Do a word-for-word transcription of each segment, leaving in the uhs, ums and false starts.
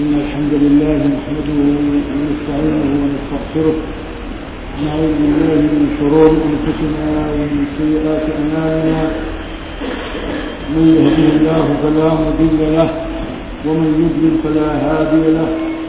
إن الحمد لله نحمده ونستعينه ونستغفره ونعوذ بالله من شرور أنفسنا ومن سيئات أعمالنا. من يهده الله فلا مضل له ومن يضلل فلا هادي له،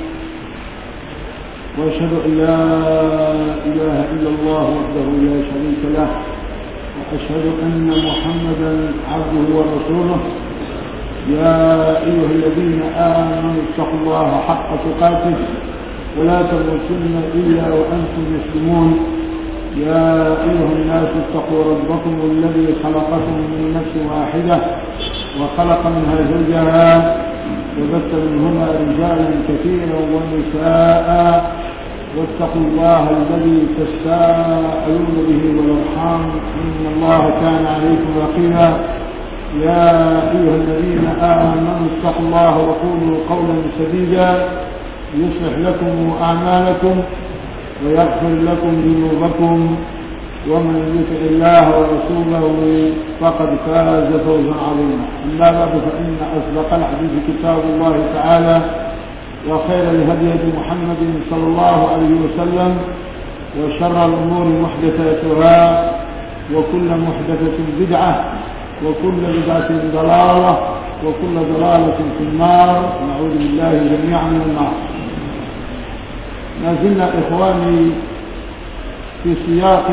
وأشهد أن لا إله إلا الله وحده لا شريك له، وأشهد أن محمدا عبده ورسوله. يا أيها الذين آمنوا اتقوا الله حق تقاته ولا تموتن إلا وأنتم مسلمون. يا أيها الناس اتقوا ربكم الذي خلقكم من نفس واحدة وخلق منها زوجها وبث منهما رجالا كثيرا ونساء، واتقوا الله الذي تساءلون به والأرحام إن الله كان عليكم رقيبا. يا أيها الذين آمنوا اتقوا الله وقولوا قولا سديدا يصلح لكم أعمالكم ويغفر لكم ذنوبكم، ومن يطع الله ورسوله فقد فاز فوزا عظيما. أما بعد، فإن أصدق الحديث كتاب الله تعالى، وخير الهدي محمد صلى الله عليه وسلم، وشر الأمور محدثاتها، وكل محدثة بدعة، وكل بدعة ضلالة، وكل ضلالة في النار. نعوذ بالله جميعا من النار. ما زلنا إخواني في سياق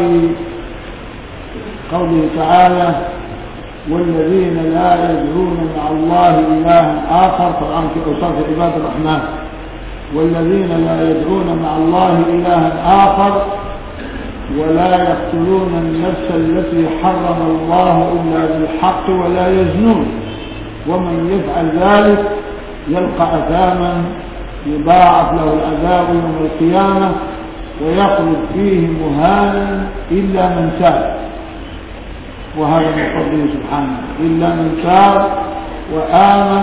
قوله تعالى: والذين لا يدعون مع الله إلها آخر. طبعا في أوصاف عباد الرحمن: والذين لا يدعون مع الله إلها آخر ولا يقتلون النفس التي حرم الله إلا بالحق ولا يزنون، ومن يفعل ذلك يلقى أثاما يضاعف له العذاب يوم القيامة ويخلد فيه مهانا إلا من تاب. وهذا من فضله سبحانه: إلا من تاب وآمن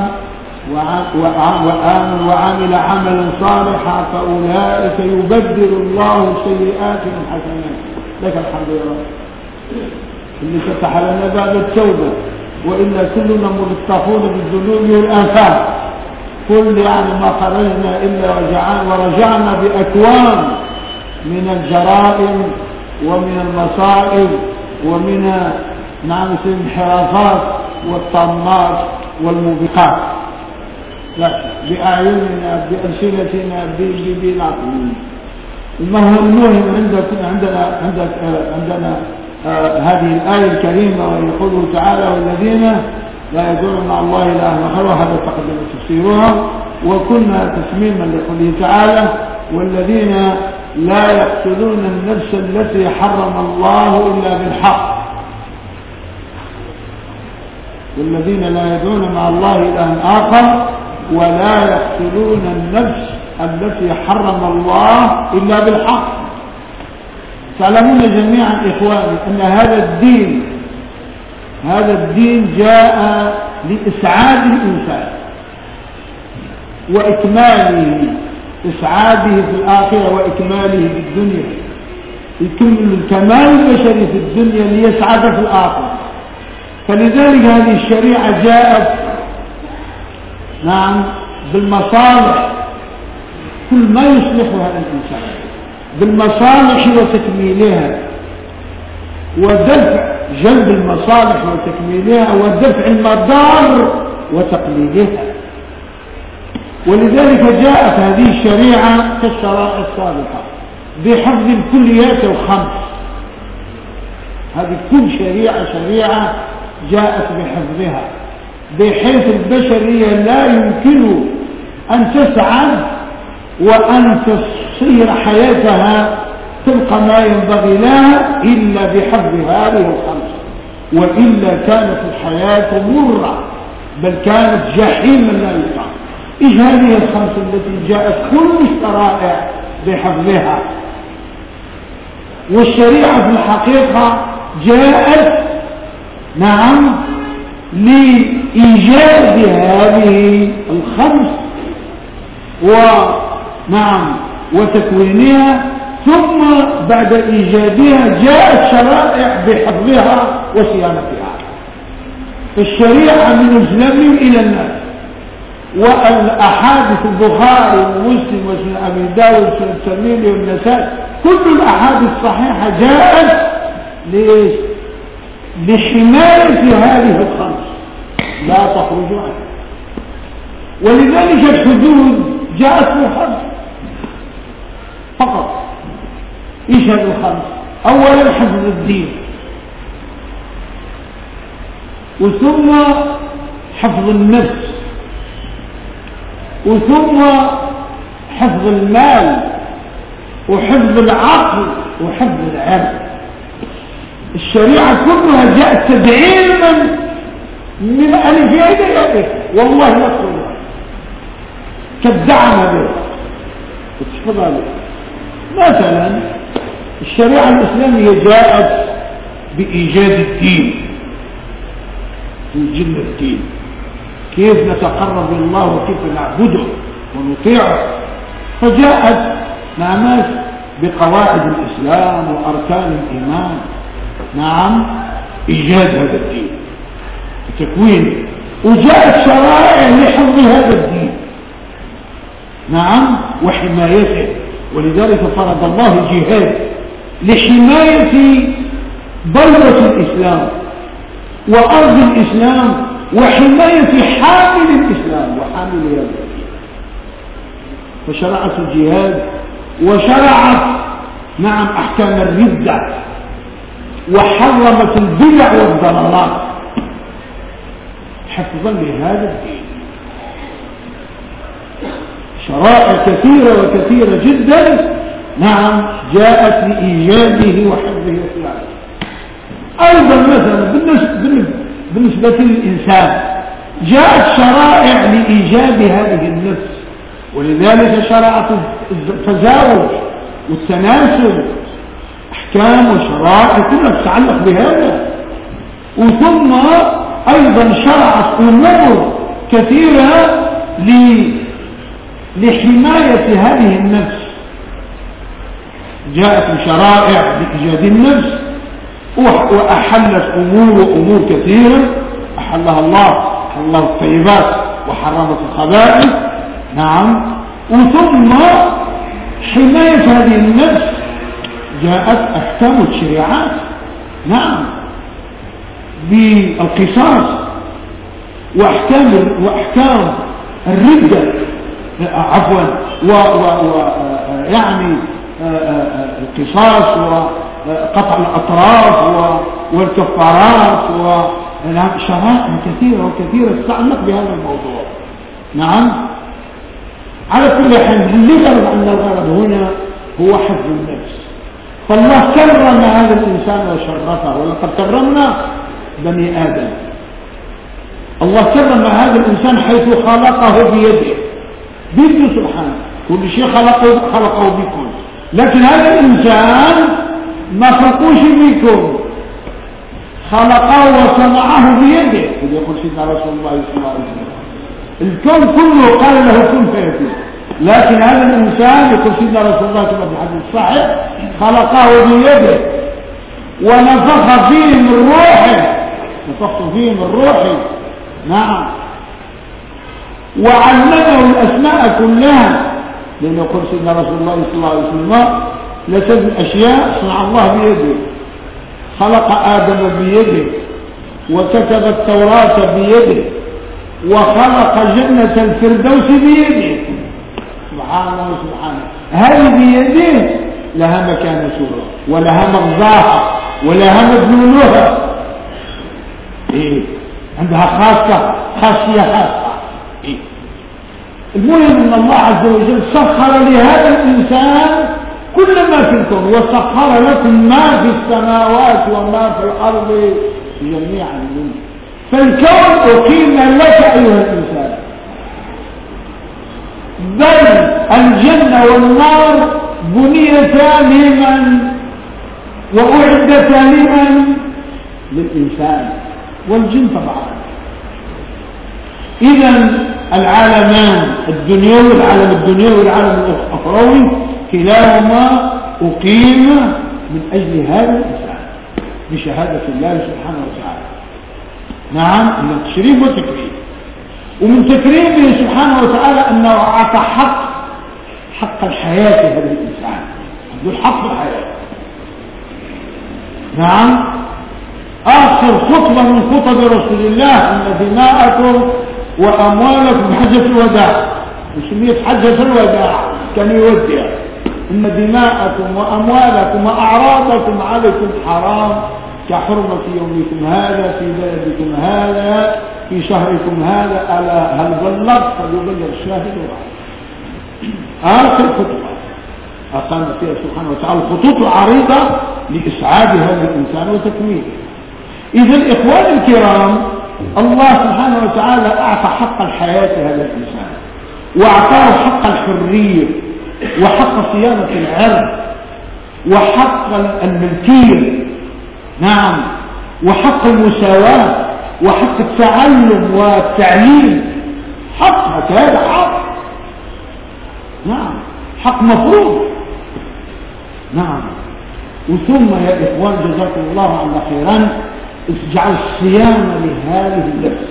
وآمن وعمل عملا صالحا فأولئك يبدل الله سيئاتهم حسنات. لك الحمد يا رب اللي فتح لنا باب التوبة، وإلا كلنا ملطفون بالذنوب والآثام. كل يعني ما خرجنا إلا ورجعنا بأكوان من الجرائم ومن المصائب ومن نعم الانحرافات والطامات والموبقات، لا بأعيننا بألسنتنا بالعقل. المهم عندنا عندنا عندنا عندنا آه هذه الآية الكريمة، ويقول تعالى: والذين لا يدعون مع الله إلها آخر. هذا تقدم تفسيرها، وكنا تسميما لقوله تعالى: والذين لا يقتلون النفس التي حرم الله إلا بالحق. والذين لا يدعون مع الله إلها آخر ولا يقتلون النفس التي حرم الله إلا بالحق. تعلمون جميعا إخواني أن هذا الدين هذا الدين جاء لإسعاد الإنسان وإكماله، إسعاده في الآخرة وإكماله في الدنيا، يكمل الكمال البشري في الدنيا ليسعد في الآخرة. فلذلك هذه الشريعة جاءت نعم بالمصالح، كل ما يصلحها الإنسان بالمصالح وتكميلها، ودفع جلب المصالح وتكميلها، ودفع المضار وتقليلها. ولذلك جاءت هذه الشريعة كالشرائع السابقة بحفظ الكليات الخمس. هذه كل شريعة شريعة جاءت بحفظها، بحيث البشرية لا يمكن أن تسعد وأن تصير حياتها تبقى ما ينبغي لها إلا بحفظ هذه الخمس، وإلا كانت الحياة مرة، بل كانت جحيما لا يطاق. إيش هذه الخمس التي جاءت كل الشرائع بحفظها؟ والشريعة في الحقيقة جاءت نعم لإيجاد هذه الخمس ونعم وتكوينها، ثم بعد إيجادها جاءت شرائع بحفظها وصيانتها. الشريعة من الزلم إلى الناس، والأحاديث البخاري ومسلم وسنن أبي داود وسنن الترمذي والنسائي كل الأحاديث الصحيحة جاءت ليش؟ لحماية هذه الخمس لا تخرج عنها. ولذلك الحدود جاءت في الخمس فقط. ايش هذه الخمس؟ اولا حفظ الدين، وثم حفظ النفس، وثم حفظ المال، وحفظ العقل، وحفظ العرض. الشريعة كلها جاءت تدعيما من ألفها إلى يائها، والله لا تقول كالدعم به وتحفظها به. مثلا الشريعة الإسلامية جاءت بإيجاد الدين، توجد الدين، كيف نتقرب إلى الله وكيف نعبده ونطيعه. فجاءت نعم بقواعد الإسلام وأركان الإيمان، نعم إيجاد هذا الدين وتكوينه. وجاءت شرائع لحفظ هذا الدين، نعم، وحمايته. ولذلك فرض الله جهاد لحماية بلدة الإسلام وأرض الإسلام وحماية حامل الإسلام وحامل هذا الدين. فشرعت الجهاد وشرعت نعم أحكام الردة وحرمت البدع والضلالات حفظا لهذا الدين. شرائع كثيرة وكثيرة جدا نعم جاءت لإيجاده وحفظه وصيانته. أيضا مثلا بالنسبة, بالنسبة للإنسان جاءت شرائع لإيجاد هذه النفس، ولذلك شرعت التزاوج والتناسل، أحكام وشرائع كلها تتعلق بهذا. وثم أيضا شرعت أمور كثيرة لحماية هذه النفس. جاءت شرائع لإيجاد النفس وأحلت أمور وأمور كثيرة أحلها الله، أحل الله الطيبات وحرمت الخبائث، نعم. وثم حماية هذه النفس جاءت أحكام الشريعات، نعم، بالقصاص وأحكام وأحكام الردة، عفوا و, و, و يعني القصاص وقطع الأطراف والكفارات وشرائع كثيرة وكثيرة تتعلق بهذا الموضوع، نعم. على كل حال لغرض أن الغرض هنا هو حفظ النفس. فالله كرم هذا الإنسان وشرفه، ولقد كرمنا بني آدم. الله كرم هذا الإنسان حيث خلقه بيده، بيده سبحانه، كل شيء خلقه خلقه بكم، لكن هذا الإنسان ما خلقوش بكم، خلقه وصنعه بيده. يقول سيدنا رسول الله صلى الله عليه وسلم الكون كله قال له كن فيكون، لكن هذا الإنسان يقول سيدنا رسول الله كما في الحديث الصحيح خلقه بيده ونفخ فيه من روحه، نفخت فيه من روحي، نعم، وعلمه الأسماء كلها، لأنه يقول سيدنا رسول الله صلى الله عليه وسلم لتجد أشياء صنع الله بيده. خلق آدم بيده، وكتب التوراة بيده، وخلق جنة الفردوس بيده، سبحان الله سبحانه. هذه بيده لها مكان سورة ولها مغزاها ولها مدلولها، إيه؟ عندها خاصة خاصية خاصة. إيه؟ المهم أن الله عز وجل سخر لهذا الإنسان كل ما في الكون، وسخر لكم ما في السماوات وما في الأرض جميعا منه. فالكون أقيم لك أيها الإنسان، بل الجنة والنار بنيتا لمن وأعدتا لمن؟ للإنسان والجن طبعا. إذا العالمان الدنيوي، العالم الدنيوي والعالم الأخروي كلاهما أقيم من أجل هذا الإنسان بشهادة الله سبحانه وتعالى، نعم، من التشريف والتكريم. ومن تكريمه سبحانه وتعالى أنه أعطى حق حق الحياة هذا الإنسان، عنده حق الحياة. نعم. آخر خطبة من خطب رسول الله أن دماءكم وأموالكم حجة الوداع، وسميت حجة الوداع كان يودع، إن دماءكم وأموالكم وأعراضكم عليكم حرام كحرمة يومكم هذا في بلدكم هذا في شهركم هذا. ألا هل بلغت؟ فليبلغ الشاهد والغائب. آخر خطبة أقام فيها سبحانه وتعالى خطوط عريضة لإسعاد هذا الإنسان وتكميله. إذا إخواني الكرام، الله سبحانه وتعالى أعطى حق الحياة هذا الإنسان، وأعطاه حق الحرية وحق صيانة العرض وحق الملكية، نعم، وحق المساواة وحق التعلم والتعليم. حق هذا حق، نعم، حق مفروض. نعم. وثم يا إخوان جزاكم الله عنا خيرا، اجعل الصيانة لهذه النفس،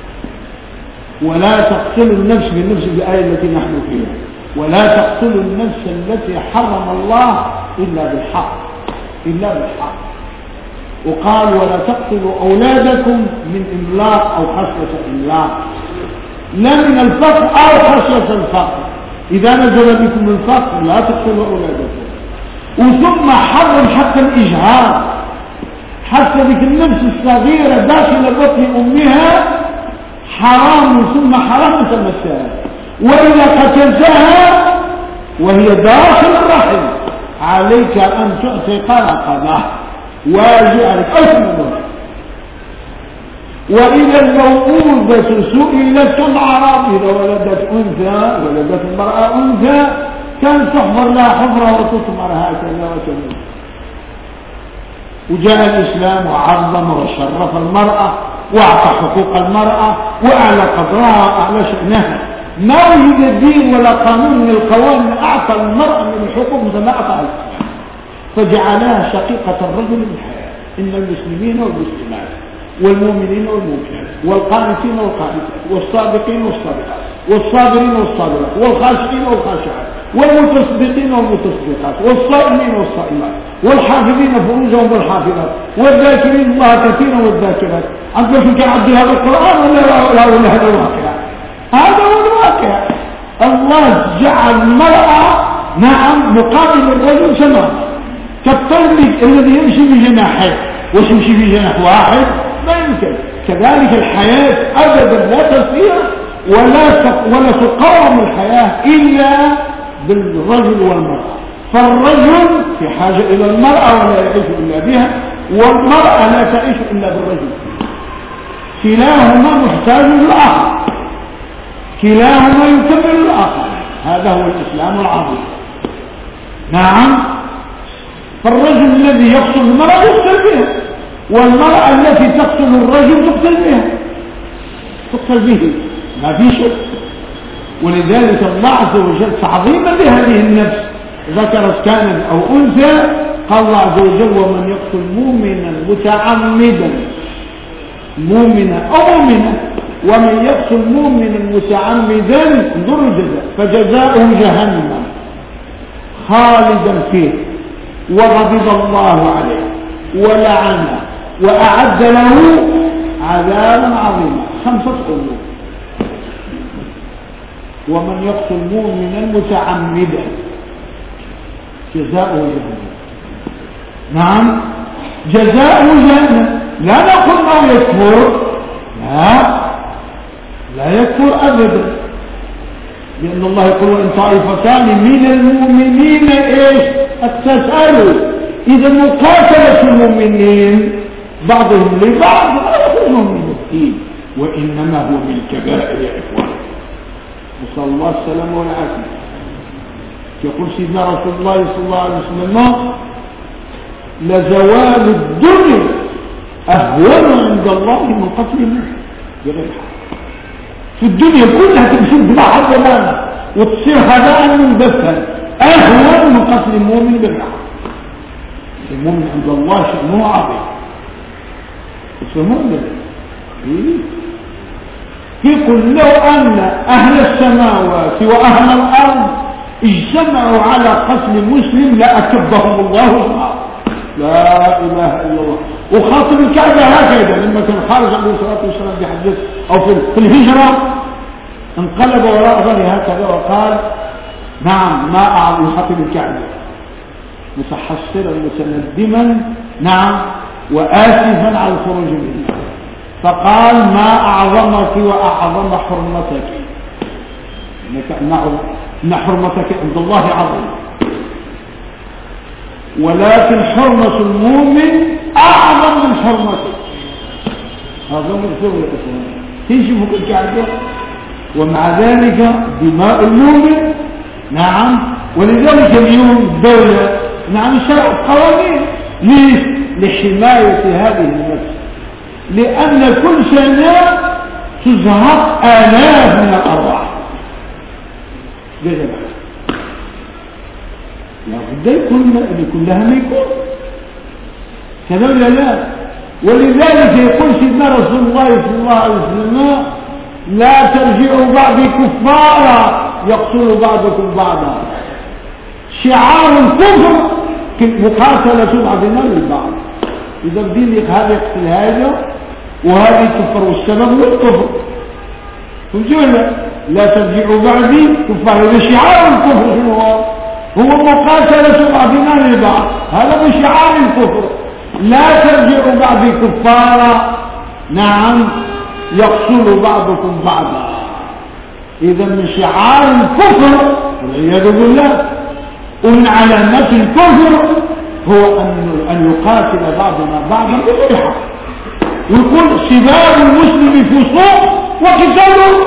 ولا تقتلوا النفس بالنفس الآية التي نحن فيها، ولا تقتلوا النفس التي حرم الله إلا بالحق، إلا بالحق. وقال ولا تقتلوا أولادكم من إملاق أو خشية إملاق، لا من الفقر أو خشية الفقر. إذا نزل بكم الفقر لا تقتلوا أولادكم. وثم حرم حتى الإجهاض، حتى بك النفس الصغيرة داخل بطن أمها حرام، ثم حرام تمسها. وإذا قتلتها وهي داخل الرحم عليك أن تعتق رقبة، واجب عليك أثم. وإذا الموءودة سئلت كم أعراض، إذا ولدت أنثى ولدت المرأة أنثى كان تحفر لها حفرة وتثمر هكذا وكذا. وجاء الإسلام وعظم وشرف المرأة وأعطى حقوق المرأة وأعلى قدرها وأعلى شأنها. ما وجد دين ولا قانون من القوانين أعطى المرأة من الحقوق مثل ما أعطى الإسلام، فجعلها شقيقة الرجل من الحياة. إن المسلمين والمسلمات والمؤمنين والمؤمنات والقانتين والقانتات والصادقين والصادقات والصابرين والصابرات والخاشعين والخاشعات والمتصدقين والمتصدقات والصائمين والصائمات والحافظين فروجهم والحافظات والذاكرين الله كثيرا والذاكرات. أنت لك عبد هذا القرآن ولا لا ولا هذا الواقع؟ هذا هو الواقع. الله جعل المرأة نعم مقابل الرجل سماء كالطير الذي يمشي بجناحين، وش يمشي بجناح واحد؟ ما يمكن. كذلك الحياة أبدا لا تسير ولا ولا تقاوم الحياة إلا بالرجل والمرأة. فالرجل في حاجة إلى المرأة ولا يعيش إلا بها، والمرأة لا تعيش إلا بالرجل. كلاهما محتاج للآخر، كلاهما يكمل الآخر. هذا هو الإسلام العظيم. نعم. فالرجل الذي يقتل المرأة يقتل بها، والمرأة التي تقتل الرجل تقتل بها، تقتل به، ما في شيء. ولذلك الله عز وجل تعظيما لهذه النفس ذكرت كانت أو أنثى قال الله عز وجل ومن يقتل مؤمنا متعمدا، مؤمنا أو مؤمنا، ومن يقتل مؤمنا متعمدا انظر الجزاء فجزاؤه جهنم خالدا فيه وغضب الله عليه ولعنه وأعد له عذابا عظيما. خمسة قلوب. ومن يقتل مؤمنا متعمدا جزاؤه جهنم. نعم جزاؤه جهنم. لا نقول ما يكفر، لا لا يكفر أبدا، لأن الله يقول إن طائفتان من المؤمنين إيش اقتتلوا. إذا مقاتلة المؤمنين بعضهم لبعض لا يكونهم من الدين، وإنما هو من الكبائر يا إخوان. نسأل الله السلامة والعافية. يقول سيدنا رسول الله صلى الله عليه وسلم لزوال الدنيا أهون عند الله من قتل النفس بغير حق. في الدنيا كلها تمشي ببعض زمان وتصير هباء منبثا أهون من قتل المؤمن بغير حق. المؤمن عند الله شأنه عظيم. يسمون ذلك. يقول لو أن أهل السماوات وأهل الأرض اجتمعوا على قتل مسلم لأكبهم الله النار. لا إله إلا الله. وخاطب الكعبة هكذا لما كان خارج عليه الصلاة والسلام بحديث أو في الهجرة انقلب وراء ظهره هكذا وقال نعم ما أعظم خاطب الكعبة متحسرا متندما نعم وآسفا على الخروج منها، فقال ما أعظمك وأعظم حرمتك، إن حرمتك عند الله عظيم، ولكن حرمة المؤمن أعظم من حرمتك. هذا مكتوب للإسلام تيجي فوق الكعبة، ومع ذلك دماء المؤمن نعم. ولذلك اليوم الدولة نعم شرعت قوانين ليش؟ لحماية هذه النفس، لأن كل سنة تزهق آلاف من الأرواح بجمع لابد يكون يكون لها ما يكون كذا ولا لا. ولذلك يقول سيدنا رسول الله صلى الله عليه وسلم لا ترجعوا بعضي كفارا يقتل بعضكم بعضا. شعار الكفر مقاتلة بعضنا للبعض. إذا بدين هذا يقتل هذا وهذا يكفر، والسبب هو الكفر. فهمتوا؟ لا ترجعوا بعدي كفار. إذا شعار الكفر شنو هو؟ هو مقاتلة بعضنا للبعض، هذا من شعار الكفر. لا ترجعوا بعدي كفارا نعم يقتل بعضكم بعضا. إذا من شعار الكفر والعياذ بالله ومن علامات الكفر هو أن يقاتل بعضنا بعضا بغير حق. ويقول سباب المسلم فسوق وقتاله،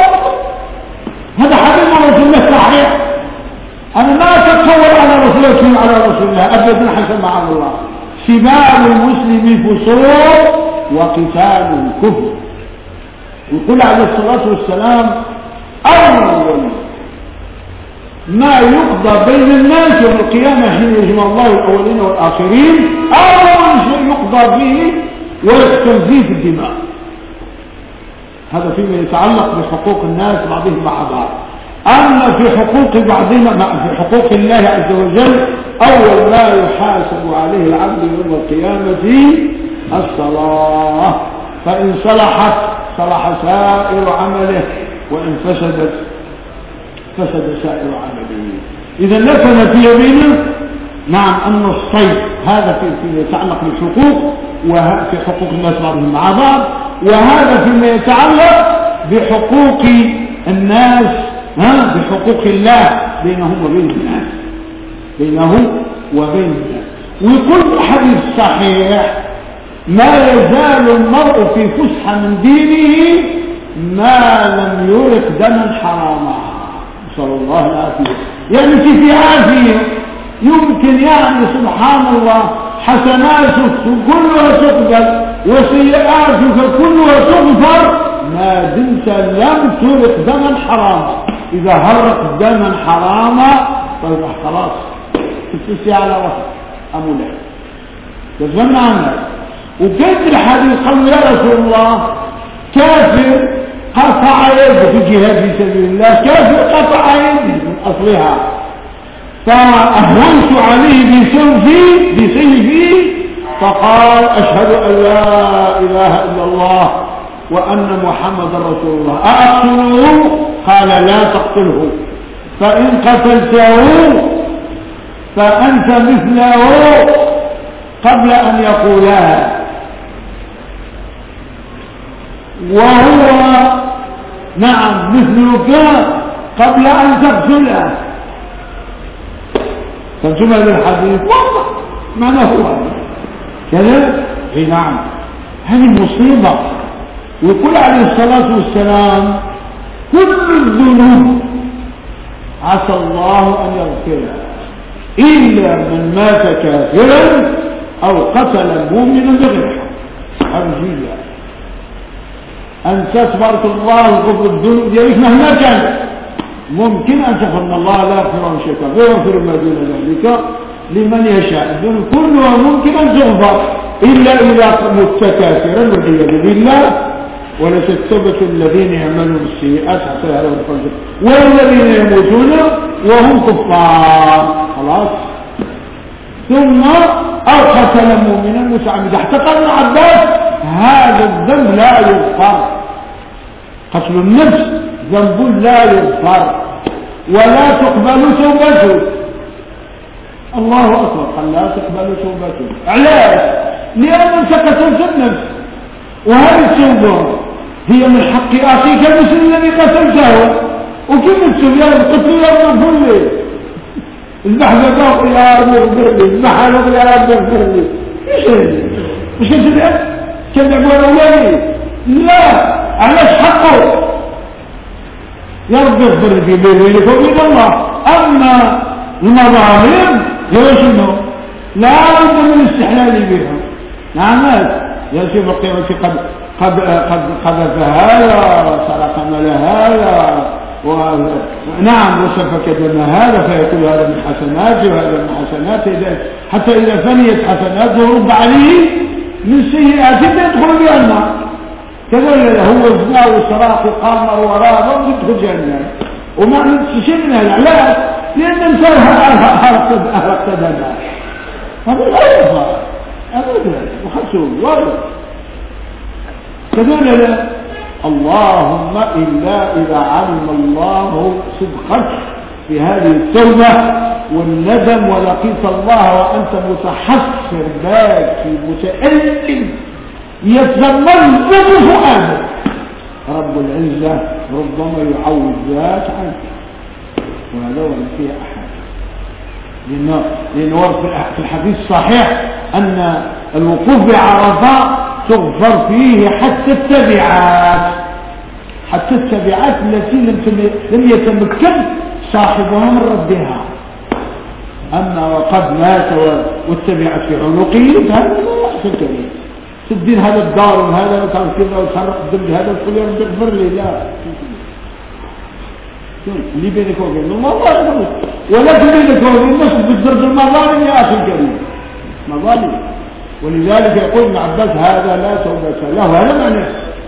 هذا حديث عن رسول الله صحيح. أنا ما أتصور على رسول الله على رسول الله أبدا حسب مع الله. سباب المسلم فسوق وقتاله كفر. ويقول عليه الصلاة والسلام أول ما يقضى بين الناس يوم القيامة حين يجمع الله الأولين والآخرين، أول شيء يقضى به ويحكم فيه في الدماء. هذا فيما يتعلق بحقوق الناس بعضهم مع بعض. أما في حقوق بعضنا في حقوق الله عز وجل أول ما يحاسب عليه العبد يوم القيامة الصلاة، فإن صلحت صلح سائر عمله، وإن فسدت فسد سائر عمله. إذا نفذ في يمينه نعم أن الصيد هذا فيما يتعلق بالحقوق وفي حقوق الناس بعضهم مع بعض، وهذا فيما يتعلق بحقوق الناس ها بحقوق الله بينهم وبين الناس بينهم وبين الناس. ويقول الحديث الصحيح ما يزال المرء في فسحة من دينه ما لم يرق دما حراما. صلى الله العافية. يعني في عافية يمكن يعني سبحان الله حسناتك كلها تقبل وسيئاتك كلها تغفر ما دمت لم ترق دما حراما. إذا هرق دما حراما طيب خلاص تتسي على وقت أمولك تزمن عنك. وكيف الحديث قالوا يا رسول الله كافر قطع يده في جهاد في سبيل الله، كافر قطع يده من أصلها، فأهونت عليه بسيفي بسيفي فقال أشهد أن لا إله إلا الله وأن محمد رسول الله، أقتله؟ قال لا تقتله، فإن قتلته فأنت مثله قبل أن يقولها، وهو نعم مثلك قبل أن تقتله. فانتم للحديث والله معنى هو كذا. اي نعم هذه مصيبة. ويقول عليه الصلاة والسلام كل الذنوب عسى الله أن يغفرها إلا من مات كافرا أو قتل مؤمنا بغير حق. أرجية أن تتبارك الله الكفر الذنوب ديالك مهما كان، ممكن أن تفهم الله لا يغفر عن شيء ويغفر ما دون ذلك لمن يشاء. الذنوب كلها ممكن أن تغفر إلا إذا مت كافرا والعياذ بالله وليست توبة الذين يعملون السيئات حتى يعلموا الفجر والذين يموتون وهم كفار. خلاص. ثم أو قتل مؤمنا متعمدا. حتى قال ابن عباس هذا الذنب لا يغفر. قتل النفس ذنب لا يغفر ولا تقبل توبته. الله أكبر. قال لا تقبل توبته. علاش؟ لأن أنت قتلت النفس، وهذه التوبة هي من حق أخيك المسلم الذي قتلته. وكيف تتوب يا القتل يا رب اغفر لي، اذبح ذبح يا رب اغفر لي، اذبح هذا يا رب اغفر لي. ايش هذا؟ مش كذا كذا يقول أولادي لا، علاش حقه يا رب اغفر لي بينك وبين الله. أما المظالم هو شنو؟ لا بد من الاستحلال بها. نعم يا شيخ القيامة قد قد قد قذف هذا وسرق مال هذا ونعم وسفك دم هذا فيكون هذا من حسناته وهذا من حسناته، حتى إذا فنيت حسناته رب عليه من سيئاته يدخل بها النار. كذا هو زنا وسراق وقامر وراء ما يدخل جهنم وما عملت شيء من هذا. لا، لأن انسانها أهلقت دمها. هذا لا يفعل أبدا وخسون وارد. كذلك لا. اللهم إلا إذا علم الله صدقك في هذه التوبة والندم ولقيت الله وأنت متحسر باكي متألم يتمنى فؤادك، رب العزة ربما يعوض ذات عنك، وهذا ولا فيه أحد. لأنه, لأنه في الحديث الصحيح أن الوقوف بعرفة تغفر فيه حتى التبعات، حتى التبعات التي لم يتمكن صاحبها من ردها. أما وقد مات والتبعات في عنقه فهذا لا يحصل كبير. تدين هذا الدار وهذا وتعرف كذا وتحرق الدم هذا وتقول يا رب اغفر لي. لا، اللي بينك وبين الله ما يغفر، ولكن بينك وبين الناس بالدرجة المظالم يا أخي الكريم، مظالم. ولذلك يقول ابن عباس هذا لا توبة له. هذا معناه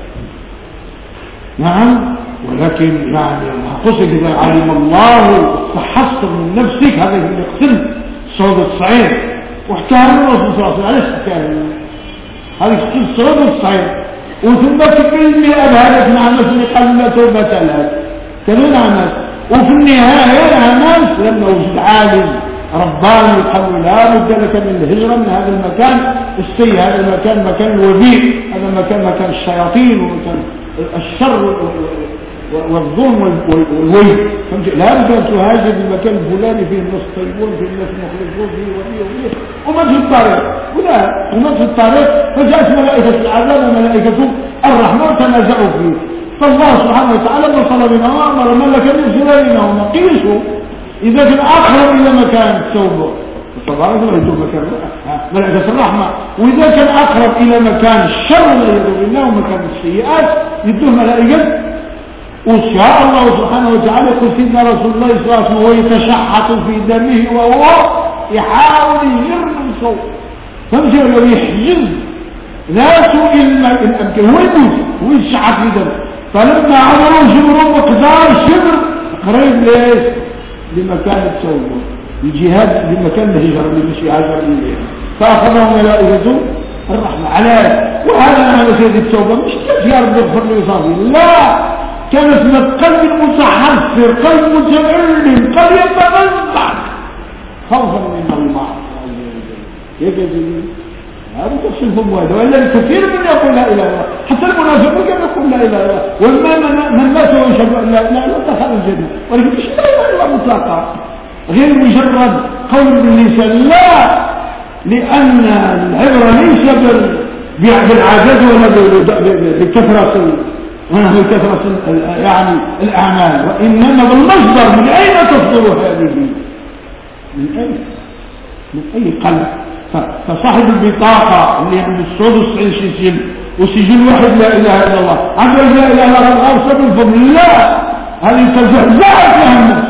نعم، ولكن يعني قصد إذا علم الله تحصر من نفسك هذا يقتل صوت الصعيد واحتار الرسول صلى الله عليه وسلم. هذا يقتل صوت الصعيد وثم تكمل مئة بهذا مع الناس اللي قال لا توبة له كذلك ناس. وفي النهاية ناس لما وجد عالم رباني قالوا لا بد لك من الهجرة من هذا المكان السيء، هذا المكان مكان الوبيء، هذا المكان مكان الشياطين ومكان الشر والظلم والويل. لا بد أن تهاجر المكان الفلاني فيه الناس طيبون فيه الناس مخلصون فيه وفيه وفيه وما في الطريق ولا وما في الطريق. فجاءت ملائكة العذاب وملائكة الرحمة تنازعوا فيه. فالله سبحانه وتعالى وصل بنا وأمر ملكا يرسل بينهم قيسوا إذا كان أقرب إلى مكان التوبة طبعا ما يتوب مكان ملائكة الرحمة، وإذا كان أقرب إلى مكان الشر لا يدعو بالله ومكان السيئات يدوه ملائكة. وشاء الله سبحانه وتعالى يقول سيدنا رسول الله صلى الله عليه وسلم ويتشحط في دمه وهو يحاول يرمي صوت فمشي لو يحجز ذاته إلا الأمكن هو يموت ويتشحط في دمه. فلما عملوا شبروا مقدار شبر قريب ليش لمكان التوبة الجهاد لمكان الهجرة اللي مشي هاجر إليه فأخذهم ملائكة الرحمة عليه. وهذا أنا سيد التوبة مش كيف يا رب يغفر لي صافي، لا، كانت من قلب متحفر قلب متألم قلب يتمنع خوفا من الله يجب هذا تفصيلهم هذا. وإلا الكثير من يقول لا إله إلا الله، حتى المنافقون كانوا يقول لا إله إلا الله، وما من مات ويشهد أن لا إله إلا الله دخل الجنة. ولكن مش لا إله إلا الله مطلقا غير مجرد قول باللسان، لا، لأن العبرة ليس بالعدد ولا بالكثرة بالكثرة يعني الأعمال، وإنما بالمصدر من أين تصدر هذه، من أين، من أي قلب. فصاحب البطاقة اللي عند الصوت الصعيد سجل وسجل واحد لا إله إلا الله عنده لا إله إلا الله غارصة بالفضل، لا، هذه تزعزعت لها النفس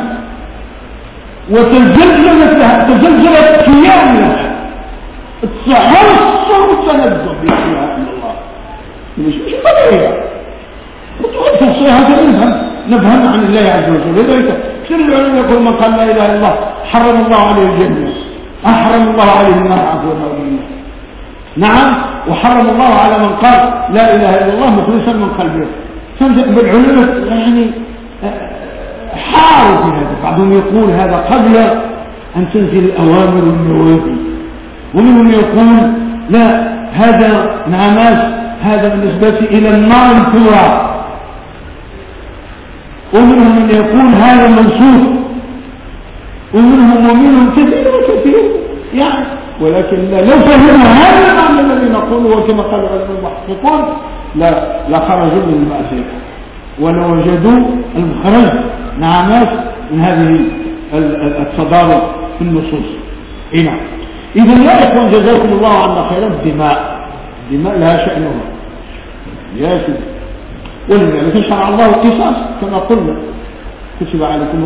وتزلزلت لها تزلزلت كيانها تحصر وتنزل لا إله إلا الله. مش مش طبيعي هذا نفهم نفهم عن الله عز وجل. لذلك كثير العلماء يقول من قال لا اله الا الله حرم الله عليه الجنه، احرم الله عليه النار عفوا الله. نعم، وحرم الله على من قال لا اله الا الله مخلصا من قلبه. فالعلماء يعني حاروا في هذا، بعضهم يقول هذا قبل ان تنزل الاوامر والنواهي، ومنهم يقول لا هذا انعماس، هذا بالنسبه الى النار الكبرى، ومنهم من يقول هذا منسوخ، ومنهم ومنهم كثير وكثير يعني. ولكن لو فهموا هذا المعنى الذي نقوله وكما قال العلماء المحققون لا لا خرجوا من المأساة ولو وجدوا المخرج نعمات من هذه التضارب في النصوص. هنا إذا يا إخوان جزاكم الله عنا خيرا، الدماء الدماء لها شأنها يا سيدي، ولذلك شرع الله القصاص كما قلنا، كتب عليكم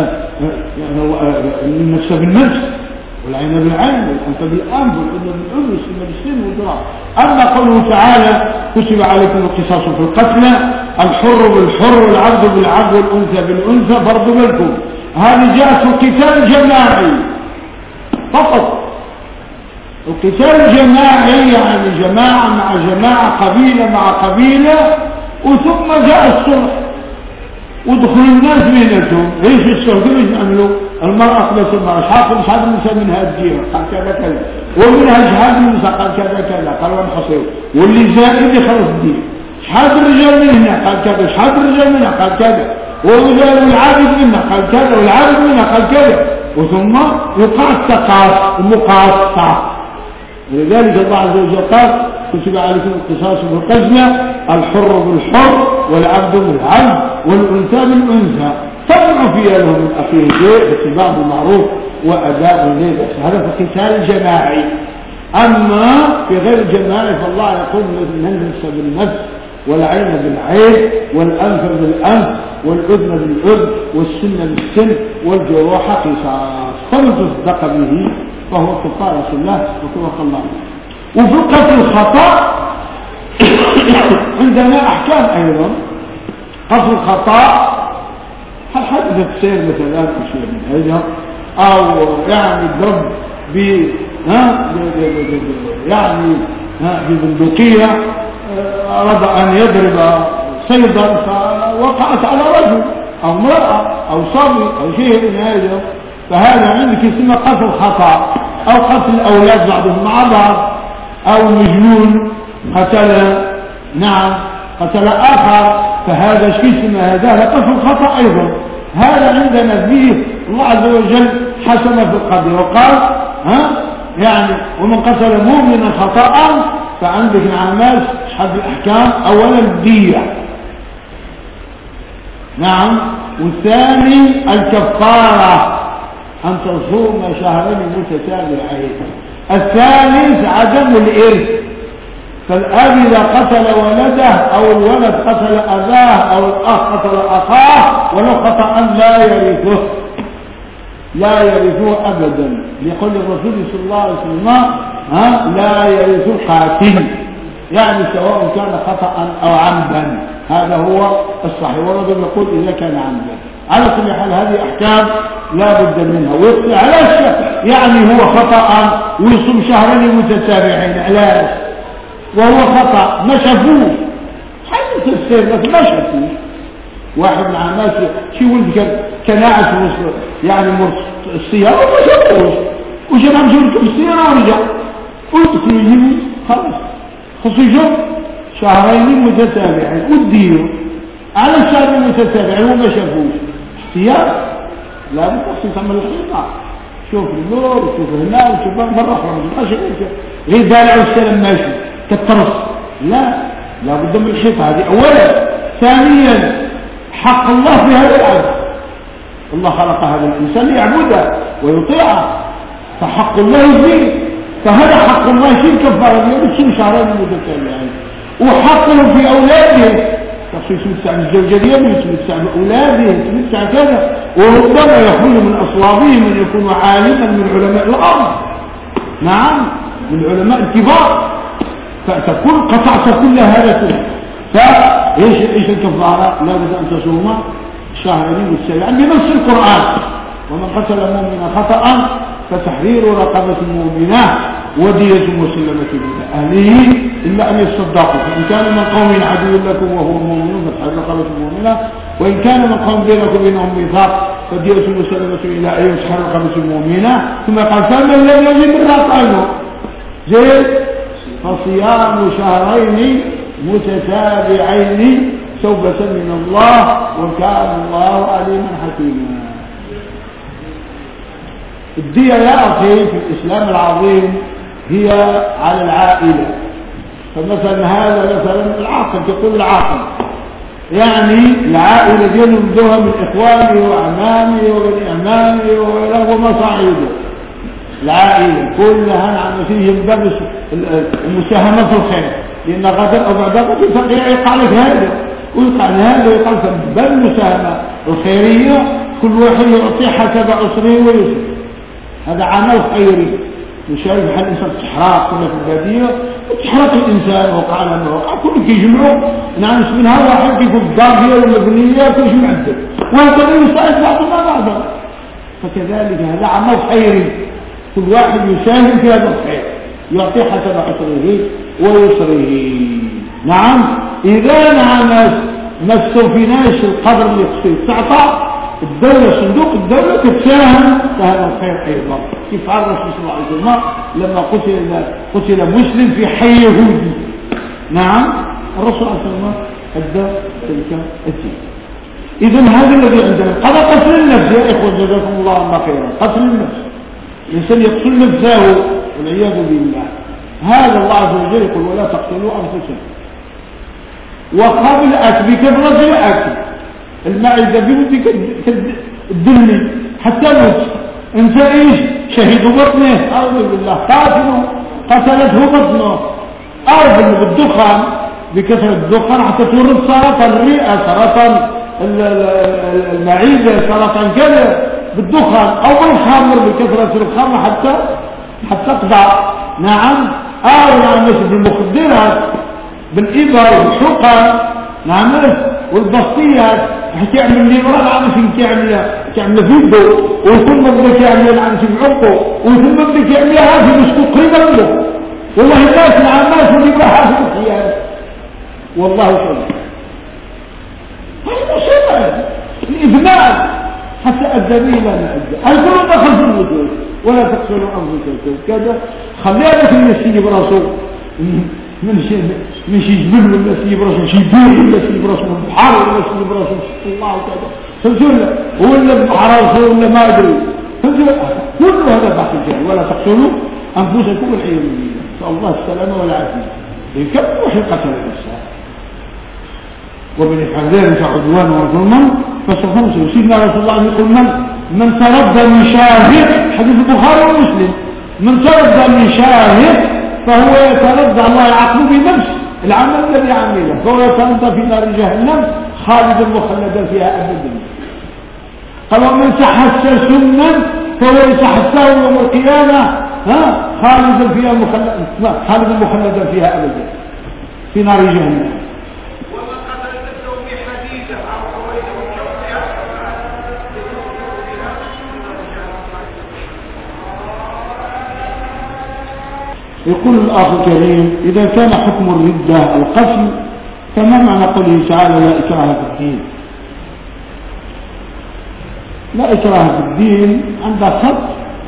النفس بالنفس والعين بالعين والأنف بالأنف والأذن بالأذن والسن بالسن والذراع. أما قوله تعالى كتب عليكم القصاص في القتلى، الحر بالحر والعبد بالعبد والأنثى بالأنثى فرض منكم، هذه جاءت في القتال الجماعي فقط. القتال الجماعي يعني جماعة مع جماعة، قبيلة مع قبيلة، وثم جاء الصلح ودخل الناس بينتهم. ايش الصلح؟ ايش يعملوا؟ المرأة قبلت المرأة، شحال شحال النساء منها الدية قال كذا كذا، ومنها شحال النساء قال كذا كذا، قال وانحصروا، واللي زائد يخلص الدية. شحال الرجال من هنا قال كذا، شحال الرجال منها قال كذا، والعابد منها قال كذا، والعابد منها قال كذا، وثم يقع التقاص المقاصة. ولذلك الله عز وجل قال كتب عليكم القصاص في القتلى، الحر بالحر والعبد بالعبد والأنثى بالأنثى، فمن عفي له من أخيه شيء باتباع بالمعروف وأداء إليه بإحسان. هذا في القتال الجماعي. أما في غير الجماعي فالله يقول من النفس بالنفس والعين بالعين والأنف بالأنف والأذن بالأذن والسن بالسن والجروح قصاص، فمن تصدق به فهو كفارة الله وتوكل الله. وفي القتل الخطأ عندنا أحكام أيضا. قتل الخطأ هل حدثت سير مثلا أو شيء من هذا، أو يعني الضرب ب ها يعني ها ببندقية، أراد أن يضرب صيدا فوقعت على رجل أو امرأة أو صبي أو شيء من هذا، فهذا عندك يسمى قتل خطأ. أو قتل الأولاد بعضهم مع بعض، أو مجنون قتل نعم قتل آخر، فهذا شيء اسمه هذا قتل خطأ أيضا. هذا عندنا فيه الله عز وجل حسم في القضية وقال ها يعني ومن قتل مؤمنا خطأ فعندك نعمات حد الأحكام. أولا الدية نعم، والثاني الكفارة أن تصوم شهرين متتابعين. الثالث عدم الإرث، فالأب إذا قتل ولده أو الولد قتل أباه أو الأخ قتل أخاه ولو خطأ لا يرثه لا يرثه أبدا، لقول الرسول صلى الله عليه وسلم ها لا يرث القاتل، يعني سواء كان خطأ أو عمدا. هذا هو الصحيح، والرجل يقول إذا كان عمدا. على كل حال هذه أحكام لا بد منها. وعلاش يعني هو خطأ ويصوم شهرين متتابعين؟ علاش وهو خطأ؟ ما شافوه حدث السير بس ما شافوه. واحد مع الناس شي ولد كان كان قاعد في وسط يعني السيارة وما شافوش، وجا مشى يركب السيارة ورجع قلت له يجيبوا خلاص خصو يشوف شهرين متتابعين وديروا على الشهر المتتابعين وما شافوش. احتياط لا بتخصيص عمل الحيطة، شوف النور وشوف هنا وشوف مرة أخرى ماشي غير دالع والسلام ماشي كالترص، لا لا بد من الحيطة هذه أولا. ثانيا حق الله في هذا العبد، الله خلق هذا الإنسان ليعبده ويطيعه، فحق الله فيه، فهذا حق الله شيء كفارة يرسم شهرين متتابعين. وحقه في أولاده تخصيص متسع الزوجة ديالهم، متسع أولاده، متسع كذا، وربما يكون من أصلابهم من يكون عالما من علماء الأرض نعم من علماء الكبار، فتكون قطعت كل هذا. فايش ايش الكفاره؟ لابد ان تصوم شهرين متتابعين بنص القران. ومن قتل مؤمنا خطأ فتحرير رقبة مؤمنة ودية مسلمة إلى أهله إلا أن يصدقوا، فإن كان من قوم عدو لكم وهو مؤمن فتحرير رقبة مؤمنة، وإن كان من قوم بينكم وبينهم ميثاق فدية مسلمة إلى أن يتحرر رقبة مؤمنة. ثم قال فمن لم يجد الرقبة زين فصيام شهرين متتابعين توبة من الله وكان الله عليما حكيما. الدية يا أخي في الإسلام العظيم هي على العائلة. فمثلا هذا مثلا العاقل تقول العاقل يعني العائلة ديالهم بدوها من إخواني وأعمامي وبني أعمامي ومصاعيده. العائلة كلها نعم فيه البرس المساهمة في الخير، لأن غدر أو بعد غدر تقيع يقع لك هذا ويقع هذا ويقع بل المساهمة الخيرية كل واحد يعطي حسب عسره ويسره. هذا عمل خيري مشارك بحال الإنسان تحرق كنا في البادية وتحرق الإنسان وقع لنا وقع كل كيجمعوا نعم منها واحد كيكون الدار ديالو مبنية كلش معدل وهكذا يساعد بعضنا بعضا. فكذلك هذا عمل خيري كل واحد يساهم في هذا الخير يعطي حسب عسره ويسره. نعم إذا نعم ما استوفيناش القدر اللي يقصد تعطى الدولة صندوق الدولة تتساهم فهذا الخير أيضا. كيف فعل الرسول صلى الله عليه وسلم لما قتل قتل مسلم في حي يهودي. نعم الرسول صلى الله عليه وسلم أدى تلك الدين. إذن هذا الذي عندنا قد قتل النفس يا إخوة جزاكم الله عنا خيرا. قتل النفس الإنسان يقتل نفسه والعياذ بالله. هذا الله عز وجل يقول ولا تقتلوا أنفسكم. وقبل أكل بكثرة الأكل المعدة بيودي الدلمي حتى موت انت ايش شهدوا بطنه اعوذ بالله قاتلوا قتلته بطنه اعوذ بالدخان بكثرة الدخان حتى تورد سرطان الرئة سرطان المعدة سرطان كذا بالدخان او بالخمر بكثرة الخمر حتى حتى تقضع. نعم او نعم بالمخدرات بالإبر والحقن نعم والبسطيات حتى يعمل لي مرة العام في كيعمل كيعمل في يده وثم بدك يعمل العام في عقه وثم بدك يعملها في مسكوك قريبا له. والله الناس العامات اللي بها في الخيانة والله شيء هذا مصيبة الإذنان حتى أدى به لا نأدى الكل دخل في الوجود ولا تقتلوا أنفسكم كذا خليها لك من السيد براسه من شيء من شيء جبل ولا شيء براسه شيء بير ولا شيء براسه من بحر ولا شيء براسه الله وكذا فهمتوا ولا بحر ولا ما ادري فهمتوا كل هذا بحث الجهل. ولا تقتلوا انفسكم والعياذ بالله نسال الله السلامه والعافيه. كم واحد قتل الانسان ومن يفعل ذلك عدوانا وظلما فسوف نصيبه. سيدنا رسول الله يقول من من تردى من شاهد حديث البخاري ومسلم من تردى من شاهد فهو يتردى الله يعاقبه بنفس العمل الذي عمله فهو يتردى في نار جهنم خالدا مخلدا فيها ابدا. قال ومن تحسى سنا فهو يتحسى يوم القيامه ها خالدا فيها مخلدا خالدا مخلدا فيها ابدا في نار جهنم. يقول الأخ الكريم إذا كان حكم الردة القتل فما معنى قوله تعالى لا إكراه في الدين؟ لا إكراه في الدين عند خط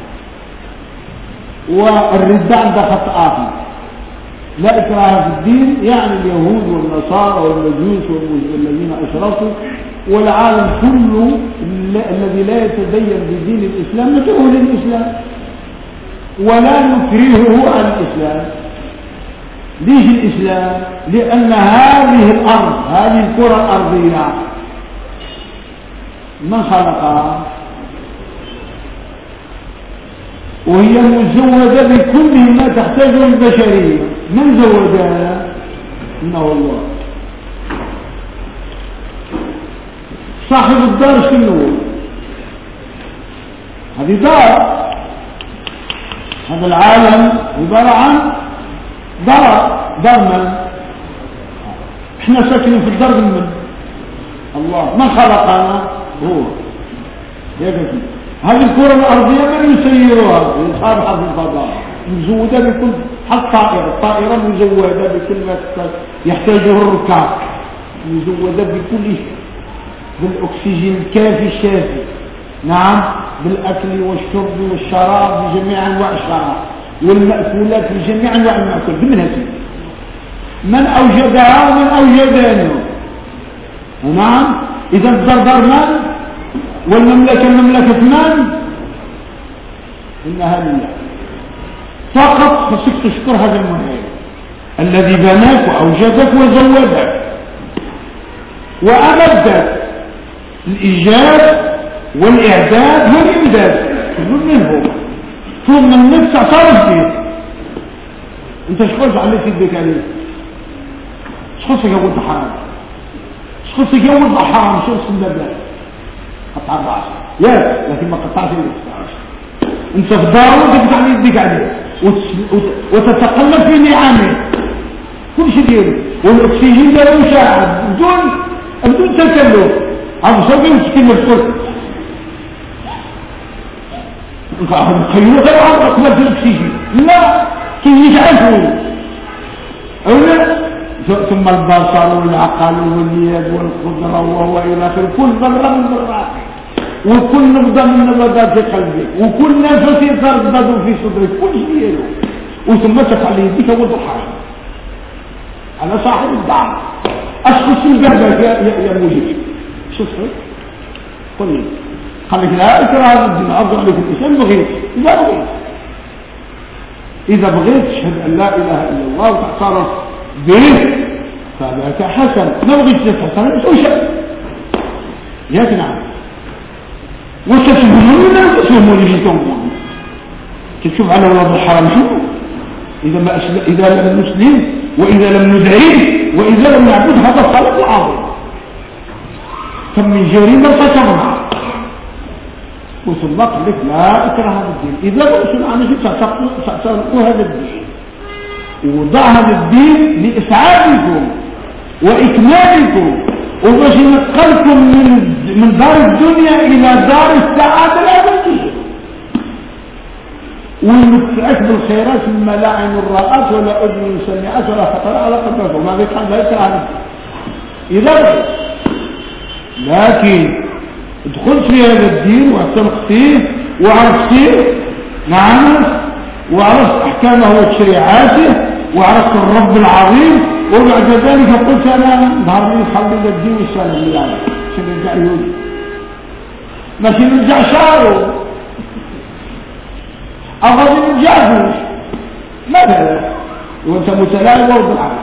والردة عند خط آخر. لا إكراه في الدين يعني اليهود والنصارى والمجوس والذين أشركوا والعالم كله الذي لا يتدين بدين الإسلام ندعوه للإسلام ولا نكرهه عن الإسلام. ليش الإسلام؟ لأن هذه الأرض هذه الكرة الأرضية من خلقها وهي مزودة بكل ما تحتاجه البشرية. من زودها؟ إنه الله. صاحب الدار شنو؟ هذه دار. هذا العالم عبارة عن دار. دار من؟ احنا ساكنين في الدرب من الله، من خلقنا هو. يا جديد هذه الكرة الأرضية من يسيرها؟ يصابها في الفضاء، مزودة بكل حتى طائرة الطائرة مزودة بكل ما يحتاجه الركاب، مزودة بكل شيء، بالأكسجين الكافي الشافي، نعم، بالأكل والشرب والشراب بجميع أنواع الشراب، والمأكولات بجميع أنواع المأكول بالمنهج. من أوجدها ومن أوجدانه؟ نعم. إذا الدردر من؟ والمملكة المملكة من؟ إنها لله فقط. خصك تشكر هذا المنهج الذي بناك وأوجدك وزودك وأمدك. الإيجاد والإعداد والإمداد كل منه ثم النفس اعترف به. انت شخص عليك يديك عليه، شخص يقول حرام، شخص يقول حرام، شخص مدبر قطع الرأس يا لكن ما قطعش يديك. انت في داره وانت بتعمل يديك عليه وتتقلب في نعمه كل شيء ديره، والاكسجين ده مساعد بدون بدون تكلف. هذا سبب مسكين الكل خيره غير عن أقبل في الأكسجين لا كي يجعله أولا. ثم البصر والعقل واليد والقدرة وهو إلى آخره، كل ذرة من ذرات وكل نبضة من نبضات قلبك وكل نفس يتردد في صدرك كل شيء له. وثم تفعل يديك وضحى على صاحب الدعم أشخص الجهدك يا موجب شو صحيح قل لي قال لك لا اكراه الدين، افضل عليك الاسلام بغيت. اذا بغيت اذا بغيت تشهد ان لا اله الا الله وتعترف به فذاك حسن. ما بغيتش حسن تشهد ياك نعم. وتشهدون لا تفهموا اللي جيتم تشوف على ولاد الحرام شو اذا ما أسل... اذا لم نسلم واذا لم ندعيه واذا لم نعبد هذا الخلق العظيم. كم من جريمه ارتكبنا وثم قال لك لا اكره الدين. اذا رسول عن شيء تعتقدوا هذا الدين وضع هذا الدين لاسعادكم واكمالكم وباش ينقلكم من من دار الدنيا الى دار السعاده الابديه ويمتعك بالخيرات مما لا عين رأت ولا اذن سمعت ولا خطر على قلبكم. ما بيقال لا يكره اذا لكن دخلت في هذا الدين واعتنقت فيه وعرفت فيه نعم وعرفت احكامه وتشريعاته وعرفت الرب العظيم وبعد ذلك قلت انا ظهر لي خلي الدين والسلام لله عشان نرجع يهودي ماشي نرجع شعره افضل نرجعه مثلا وانت متلاعب وضعه.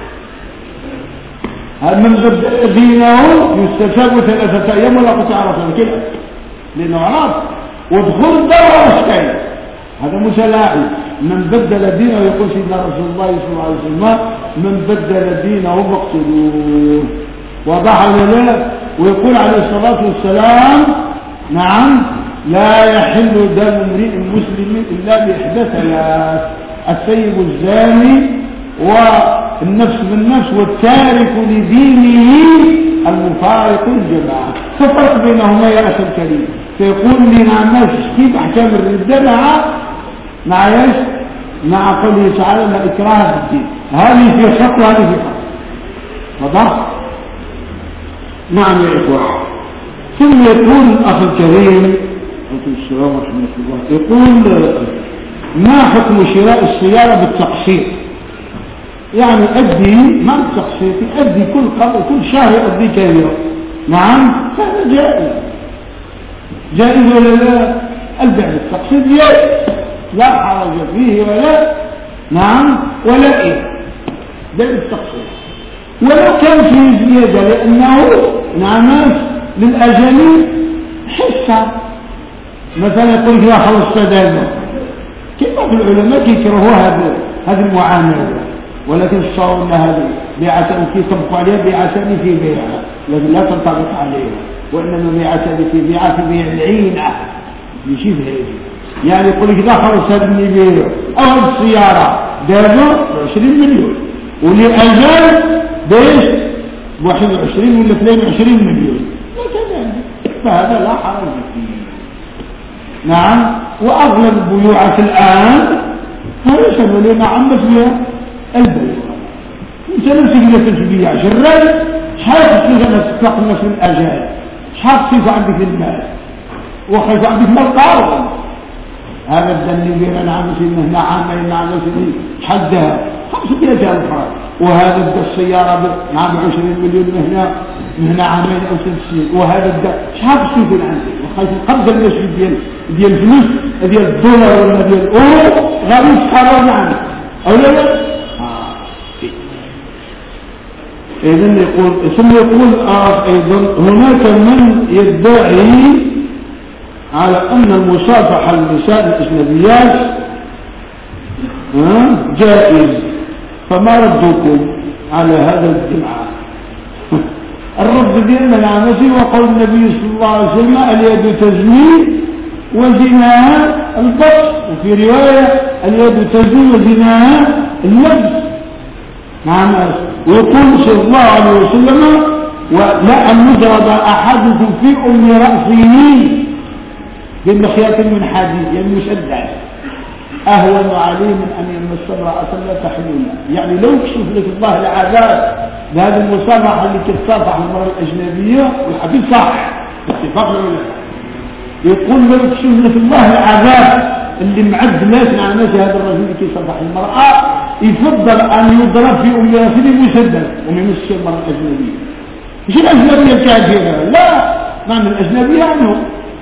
هل من بدل دينه يستتاب ثلاثة أيام ولا قد عرفنا كده لأنه عرف ودخول الدورة أشكال هذا متلاعب. من بدل دينه يقول سيدنا رسول الله صلى الله عليه وسلم من بدل دينه فاقتلوه وضح له. ويقول عليه الصلاة والسلام نعم لا يحل دم امرئ مسلم إلا بإحدى ثلاث: السيب الزاني والنفس بالنفس والتارك لدينه المفارق الجماعة. ففرق بينهما يا أخي الكريم. فيقول لنا الناس كيف أحكام الردة مع مع ايش؟ مع قوله تعالى لا إكراه في الدين. هذه في خط وهذه في خط. واضح؟ نعم يا إخوة. ثم يقول الأخ الكريم السلام ورحمة الله يقول ما حكم شراء السيارة بالتقسيط؟ يعني أدي ما التقسيط أدي كل قبل كل شهر أدي كاميرا. نعم هذا جائز جائز ولا لا؟ البيع بالتقسيط جائز لا حرج فيه ولا نعم ولا إيه ده بالتقسيط. ولو كان فيه زيادة لأنه نعم للأجل حصة مثلا يقول لك خلص تدابر كيف في العلماء يكرهوا هذه هذه المعاملة. ولكن الصور ان هذه بيعتان في تبقى عليها بيعتان في بيعها لكن لا تنطبق عليها وانما بيعتان في بيعها في بيع العينة يشيب هذه. يعني يقول لك لا خلص هذا اللي بيعه او السيارة دابر عشرين مليون ولأجل بإيش واحد وعشرين ولا اثنين وعشرين مليون فهذا لا حرج فيه. نعم. وأغلب البيوعات الآن هذا سبب لما عمت فيها البيوع. انت لم تجد تبيع جرد شحال تصير أنك تطلق الناس من الأجال، شحال تصير عندك المال وخيف عندك مال قارض. هذا الدم اللي بين العام سنة هنا عامين عام سنين حدها خمسمائة ألف فرنك، وهذا الدا السيارة نعم عشرين مليون من هنا من هنا عامين أو ست سنين، وهذا الدا شحال تصير عندك وخيف قبض الناس ديال ديال الفلوس ديال الدولار ولا ديال الأورو غادي تقرر عنك أو لا؟ إذن يقول ثم يقول أيضا هناك من يدعي على أن المصافحة للنساء الأجنبيات جائز، فما ردكم على هذا الادعاء؟ الرد ديالنا العنسي وقول النبي صلى الله عليه وسلم اليد تزني وزناها البطش، وفي رواية اليد تزني وزناها اللبس. نعم. ويقول صلى الله عليه وسلم ولا أن يضرب أحدكم في أم رأسه بمخيط من حديد يعني مشدد أهون عليه من أن يمس امرأة لا تحمل. يعني لو كشف لك الله العذاب بهذه المصافحة اللي تتصافح المرأة الأجنبية والحديث صح اتفاق العلماء، يقول لو كشف لك الله العذاب اللي معد ناس مع ناس هذا الرجل اللي كيصافح المرأة يفضل أن يضرب في أم رأسه مسدد وما يمسش المرأة الأجنبية. مش الأجنبية الكافرة، لا، معنى الأجنبية عنه.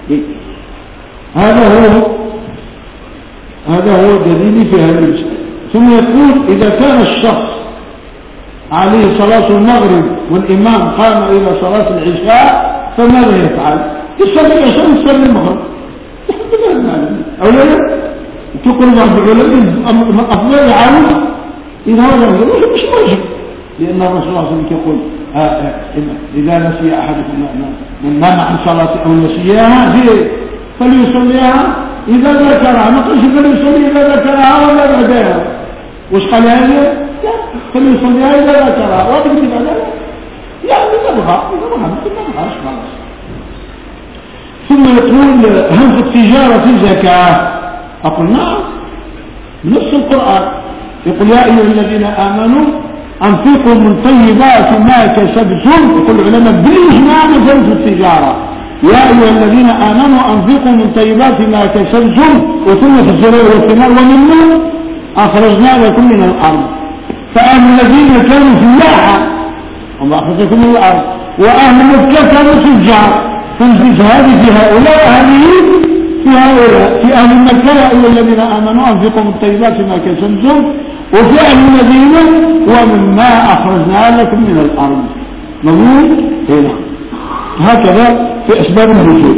هذا هو هذا هو دليلي في هذا المسألة. ثم يقول إذا كان الشخص عليه صلاة المغرب والإمام قام إلى صلاة العشاء فماذا يفعل؟ يصلي العشاء ويصلي المغرب أو لا؟ تقول بعض العلماء أفضل يعاون إذا هذا مش واجب، لأن الرسول صلى الله عليه وسلم يقول إذا نسي أحدكم من نام عن صلاة أو نسيها فليصليها إذا ذكرها، ما قلش فليصلي إذا ذكرها ولا بعدها. وش قال هذا؟ فليصليها إذا ذكرها وقت كده يعني نبغى نبغى ما نبغاش خلاص. ثم يقول هل في التجارة في زكاة؟ أقول نعم، نص القرآن يقول يا أيها الذين آمنوا أنفقوا من طيبات ما كسبتم. يقول العلماء بالإجماع مثل في التجارة يا أيها الذين آمنوا أنفقوا من طيبات ما كسبتم وثم في الزرع والثمار ومما أخرجنا لكم من الأرض. فأهل الذين كانوا فلاحا وما أخرجكم من الأرض وأهل مكة كانوا تجار، فانزج هذه في هؤلاء هذه في هؤلاء. في أهل مكة يا أيها الذين آمنوا أنفقوا من طيبات ما كسبتم وفي أهل المدينة ومما أخرجنا لكم من الأرض. مضمون هنا هكذا في أسباب النزول.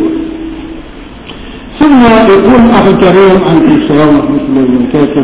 ثم يقول أخي الكريم عليه السلام ورحمة الله وبركاته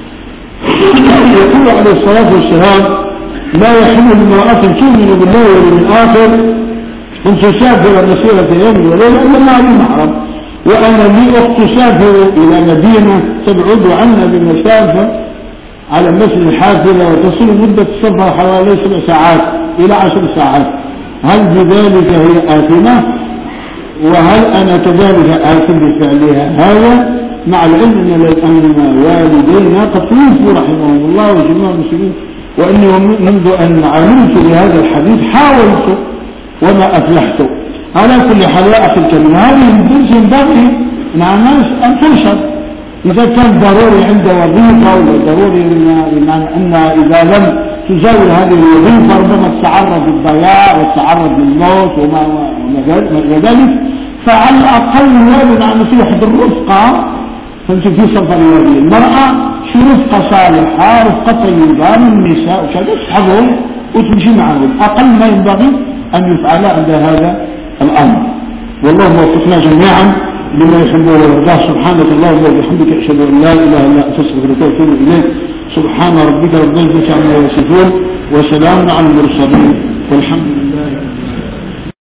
يقول عليه الصلاة والسلام لا يحل لامرأة تؤمن بالله واليوم الآخر أن تسافر مسيرة يوم وليلة إلا مع المحرم. وأنا لي أخت تسافر إلى مدينة تبعد عنا بالمسافة على المسجد الحافلة وتصل مدة السفر حوالي سبع ساعات إلى عشر ساعات، هل بذلك هي آثمة؟ وهل أنا كذلك آثم بفعلها هذا؟ مع العلم أن والدينا قد توفوا رحمهم الله وجميع المسلمين، وأني منذ أن علمت بهذا الحديث حاولت وما أفلحت. على كل حال يا أخي الكريم هذه الدرس ينبغي مع الناس أن تنشر إذا كان ضروري عند وظيفة ولا ضروري بمعنى أن إذا لم تزاول هذه الوظيفة ربما تتعرض للضياع والتعرض للموت وما ذلك، فعلى الأقل الوالد عن نصيحة الرفقة. فأنت في سفر هذه المرأة شو رفقة صالحة رفقة طيبة من النساء وكذا تسحبهم وتمشي معهم، أقل ما ينبغي أن يفعل عند هذا الأمر. والله وفقنا جميعا لما يحبه ويرضاه. سبحانك اللهم وبحمدك أشهد أن لا إله إلا أنت أستغفرك وأتوب إليك. سبحان ربك رب العزة عما يصفون وسلام على المرسلين والحمد لله.